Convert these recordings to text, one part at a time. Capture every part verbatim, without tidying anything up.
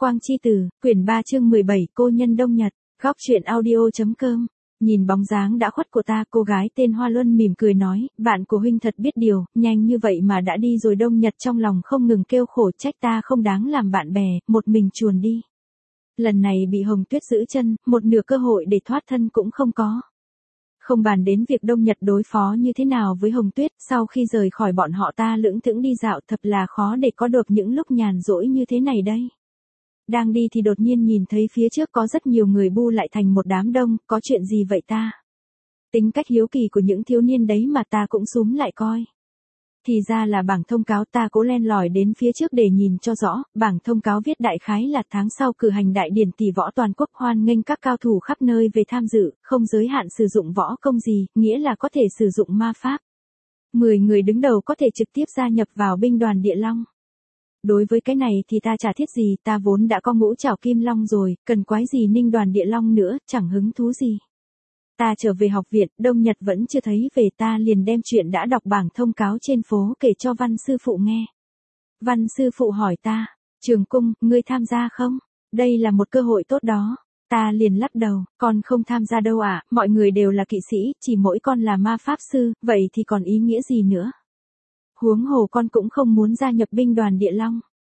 Quang chi tử, quyển ba chương mười bảy, cô nhân Đông Nhật, góc truyện audio.com. Nhìn bóng dáng đã khuất của ta, cô gái tên Hoa Luân mỉm cười nói, bạn của huynh thật biết điều, nhanh như vậy mà đã đi rồi. Đông Nhật trong lòng không ngừng kêu khổ, trách ta không đáng làm bạn bè, một mình chuồn đi. Lần này bị Hồng Tuyết giữ chân, một nửa cơ hội để thoát thân cũng không có. Không bàn đến việc Đông Nhật đối phó như thế nào với Hồng Tuyết, sau khi rời khỏi bọn họ ta lững thững đi dạo, thật là khó để có được những lúc nhàn rỗi như thế này đây. Đang đi thì đột nhiên nhìn thấy phía trước có rất nhiều người bu lại thành một đám đông, có chuyện gì vậy ta? Tính cách hiếu kỳ của những thiếu niên đấy mà ta cũng xúm lại coi. Thì ra là bảng thông cáo, ta cố len lỏi đến phía trước để nhìn cho rõ. Bảng thông cáo viết đại khái là tháng sau cử hành đại điển tỷ võ toàn quốc, hoan nghênh các cao thủ khắp nơi về tham dự, không giới hạn sử dụng võ công gì, nghĩa là có thể sử dụng ma pháp. mười người đứng đầu có thể trực tiếp gia nhập vào binh đoàn Địa Long. Đối với cái này thì ta chả thiết gì, ta vốn đã có ngũ trảo kim long rồi, cần quái gì ninh đoàn Địa Long nữa, chẳng hứng thú gì. Ta trở về học viện, Đông Nhật vẫn chưa thấy về, ta liền đem chuyện đã đọc bảng thông cáo trên phố kể cho Văn sư phụ nghe. Văn sư phụ hỏi ta, Trường Cung, ngươi tham gia không? Đây là một cơ hội tốt đó. Ta liền lắc đầu, con không tham gia đâu ạ, à, mọi người đều là kỵ sĩ, chỉ mỗi con là ma pháp sư, vậy thì còn ý nghĩa gì nữa? Huống hồ con cũng không muốn gia nhập binh đoàn Địa Long.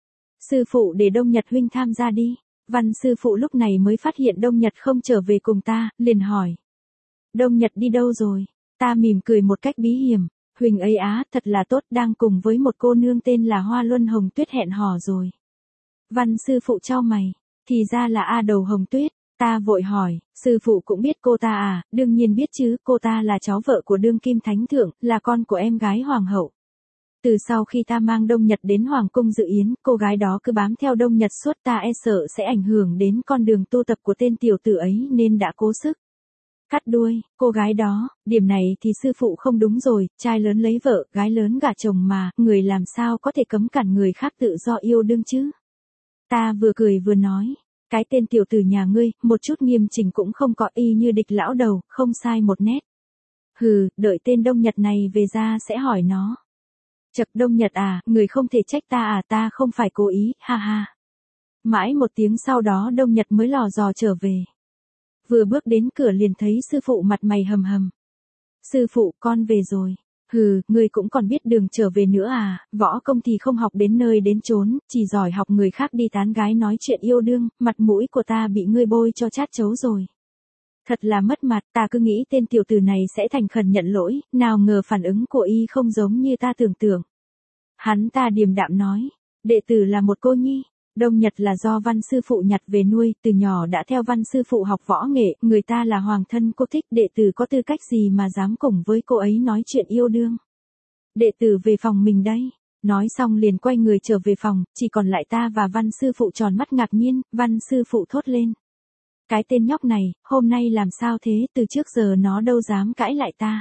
Sư phụ để Đông Nhật huynh tham gia đi. Văn sư phụ lúc này mới phát hiện Đông Nhật không trở về cùng ta, liền hỏi. Đông Nhật đi đâu rồi? Ta mỉm cười một cách bí hiểm. Huỳnh ấy á, thật là tốt, đang cùng với một cô nương tên là Hoa Luân Hồng Tuyết hẹn hò rồi. Văn sư phụ chau mày. Thì ra là A Đầu Hồng Tuyết. Ta vội hỏi, sư phụ cũng biết cô ta à? Đương nhiên biết chứ, cô ta là cháu vợ của đương kim thánh thượng, là con của em gái hoàng hậu. Từ sau khi ta mang Đông Nhật đến Hoàng cung dự yến, cô gái đó cứ bám theo Đông Nhật suốt, ta e sợ sẽ ảnh hưởng đến con đường tu tập của tên tiểu tử ấy nên đã cố sức cắt đuôi cô gái đó. Điểm này thì sư phụ không đúng rồi, trai lớn lấy vợ, gái lớn gả chồng mà, người làm sao có thể cấm cản người khác tự do yêu đương chứ? Ta vừa cười vừa nói, cái tên tiểu tử nhà ngươi, một chút nghiêm chỉnh cũng không có, y như địch lão đầu, không sai một nét. Hừ, đợi tên Đông Nhật này về ra sẽ hỏi nó. Chậc, Đông Nhật à, người không thể trách ta à, ta không phải cố ý, ha ha. Mãi một tiếng sau đó Đông Nhật mới lò dò trở về. Vừa bước đến cửa liền thấy sư phụ mặt mày hầm hầm. Sư phụ, con về rồi. Hừ, người cũng còn biết đường trở về nữa à, võ công thì không học đến nơi đến chốn, chỉ giỏi học người khác đi tán gái nói chuyện yêu đương, mặt mũi của ta bị ngươi bôi cho chát chấu rồi. Thật là mất mặt, ta cứ nghĩ tên tiểu tử này sẽ thành khẩn nhận lỗi, nào ngờ phản ứng của y không giống như ta tưởng tượng. Hắn ta điềm đạm nói, đệ tử là một cô nhi, Đông Nhật là do Văn sư phụ nhặt về nuôi, từ nhỏ đã theo Văn sư phụ học võ nghệ, người ta là hoàng thân cô thích, đệ tử có tư cách gì mà dám cùng với cô ấy nói chuyện yêu đương. Đệ tử về phòng mình đây. Nói xong liền quay người trở về phòng, chỉ còn lại ta và Văn sư phụ tròn mắt ngạc nhiên. Văn sư phụ thốt lên. Cái tên nhóc này, hôm nay làm sao thế, từ trước giờ nó đâu dám cãi lại ta.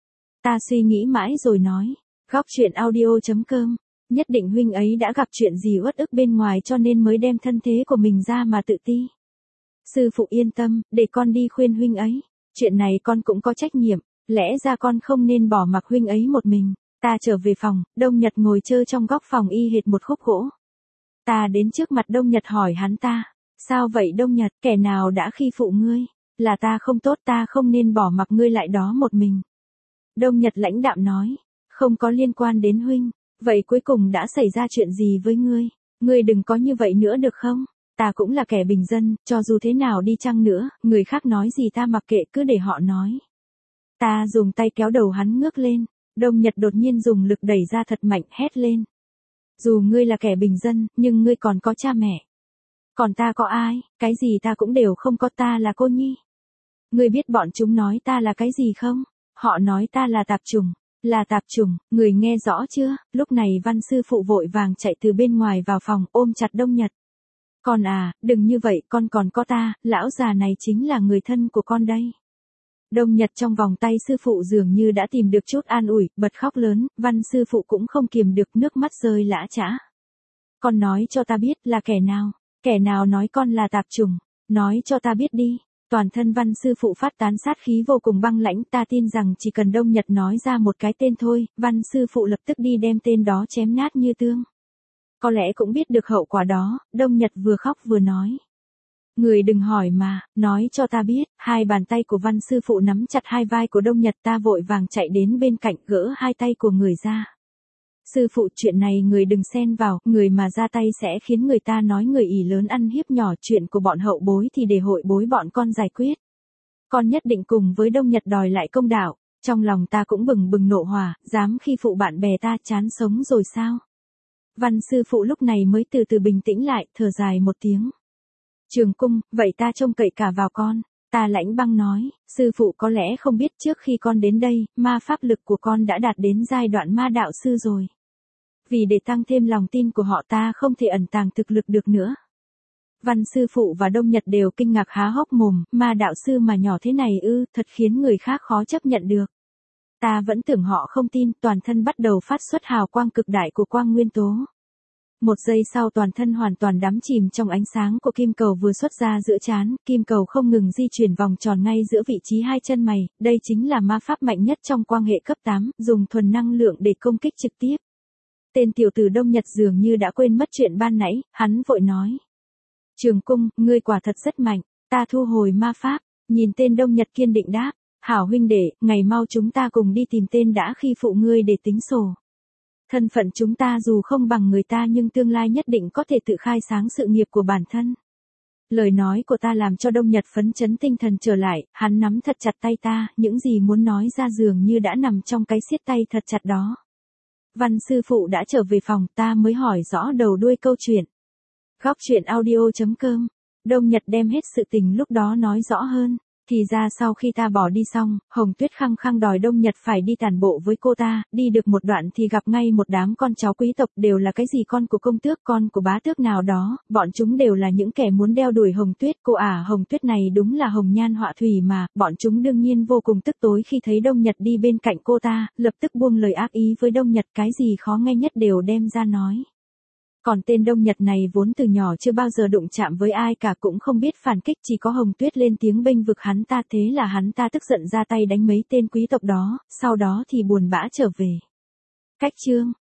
Ta suy nghĩ mãi rồi nói, góc truyện audio.com, nhất định huynh ấy đã gặp chuyện gì uất ức bên ngoài cho nên mới đem thân thế của mình ra mà tự ti. Sư phụ yên tâm, để con đi khuyên huynh ấy, chuyện này con cũng có trách nhiệm, lẽ ra con không nên bỏ mặc huynh ấy một mình. Ta trở về phòng, Đông Nhật ngồi chơi trong góc phòng y hệt một khúc gỗ. Ta đến trước mặt Đông Nhật hỏi hắn ta. Sao vậy Đông Nhật, kẻ nào đã khi phụ ngươi? Là ta không tốt, ta không nên bỏ mặc ngươi lại đó một mình. Đông Nhật lãnh đạm nói, không có liên quan đến huynh, vậy cuối cùng đã xảy ra chuyện gì với ngươi? Ngươi đừng có như vậy nữa được không? Ta cũng là kẻ bình dân, cho dù thế nào đi chăng nữa, người khác nói gì ta mặc kệ, cứ để họ nói. Ta dùng tay kéo đầu hắn ngước lên, Đông Nhật đột nhiên dùng lực đẩy ra thật mạnh, hét lên. Dù ngươi là kẻ bình dân, nhưng ngươi còn có cha mẹ. Còn ta có ai, cái gì ta cũng đều không có, ta là cô nhi. Ngươi biết bọn chúng nói ta là cái gì không? Họ nói ta là tạp chủng, là tạp chủng, người nghe rõ chưa? Lúc này Văn sư phụ vội vàng chạy từ bên ngoài vào phòng, ôm chặt Đông Nhật. Con à, đừng như vậy, con còn có ta, lão già này chính là người thân của con đây. Đông Nhật trong vòng tay sư phụ dường như đã tìm được chút an ủi, bật khóc lớn, Văn sư phụ cũng không kiềm được, nước mắt rơi lã chã. Con nói cho ta biết là kẻ nào? Kẻ nào nói con là tạp chủng? Nói cho ta biết đi. Toàn thân Văn sư phụ phát tán sát khí vô cùng băng lãnh, ta tin rằng chỉ cần Đông Nhật nói ra một cái tên thôi, Văn sư phụ lập tức đi đem tên đó chém nát như tương. Có lẽ cũng biết được hậu quả đó, Đông Nhật vừa khóc vừa nói. Người đừng hỏi mà, nói cho ta biết, hai bàn tay của Văn sư phụ nắm chặt hai vai của Đông Nhật, ta vội vàng chạy đến bên cạnh gỡ hai tay của người ra. Sư phụ, chuyện này người đừng xen vào, người mà ra tay sẽ khiến người ta nói người ỷ lớn ăn hiếp nhỏ, chuyện của bọn hậu bối thì để hội bối bọn con giải quyết. Con nhất định cùng với Đông Nhật đòi lại công đạo. Trong lòng ta cũng bừng bừng nộ hỏa, dám khi phụ bạn bè ta, chán sống rồi sao? Văn sư phụ lúc này mới từ từ bình tĩnh lại, thở dài một tiếng. Trường Cung, vậy ta trông cậy cả vào con. Ta Lãnh Băng nói, sư phụ có lẽ không biết trước khi con đến đây, ma pháp lực của con đã đạt đến giai đoạn ma đạo sư rồi. Vì để tăng thêm lòng tin của họ, ta không thể ẩn tàng thực lực được nữa. Văn sư phụ và Đông Nhật đều kinh ngạc há hốc mồm, ma đạo sư mà nhỏ thế này ư, thật khiến người khác khó chấp nhận được. Ta vẫn tưởng họ không tin, toàn thân bắt đầu phát xuất hào quang cực đại của quang nguyên tố. Một giây sau toàn thân hoàn toàn đắm chìm trong ánh sáng của kim cầu vừa xuất ra giữa trán, kim cầu không ngừng di chuyển vòng tròn ngay giữa vị trí hai chân mày, đây chính là ma pháp mạnh nhất trong quang hệ cấp tám, dùng thuần năng lượng để công kích trực tiếp. Tên tiểu tử Đông Nhật dường như đã quên mất chuyện ban nãy, hắn vội nói. Trường Cung, ngươi quả thật rất mạnh, ta thu hồi ma pháp, nhìn tên Đông Nhật kiên định đáp. Hảo huynh đệ, ngày mau chúng ta cùng đi tìm tên đã khi phụ ngươi để tính sổ. Thân phận chúng ta dù không bằng người ta nhưng tương lai nhất định có thể tự khai sáng sự nghiệp của bản thân. Lời nói của ta làm cho Đông Nhật phấn chấn tinh thần trở lại, hắn nắm thật chặt tay ta, những gì muốn nói ra dường như đã nằm trong cái siết tay thật chặt đó. Văn sư phụ đã trở về phòng, ta mới hỏi rõ đầu đuôi câu chuyện. Góc truyện audio chấm com, Đông Nhật đem hết sự tình lúc đó nói rõ hơn. Thì ra sau khi ta bỏ đi xong, Hồng Tuyết khăng khăng đòi Đông Nhật phải đi tản bộ với cô ta, đi được một đoạn thì gặp ngay một đám con cháu quý tộc, đều là cái gì con của công tước, con của bá tước nào đó, bọn chúng đều là những kẻ muốn đeo đuổi Hồng Tuyết. Cô ả Hồng Tuyết này đúng là hồng nhan họa thủy mà, bọn chúng đương nhiên vô cùng tức tối khi thấy Đông Nhật đi bên cạnh cô ta, lập tức buông lời ác ý với Đông Nhật, cái gì khó nghe nhất đều đem ra nói. Còn tên Đông Nhật này vốn từ nhỏ chưa bao giờ đụng chạm với ai cả, cũng không biết phản kích, chỉ có Hồng Tuyết lên tiếng bênh vực hắn ta, thế là hắn ta tức giận ra tay đánh mấy tên quý tộc đó, sau đó thì buồn bã trở về. Cách chương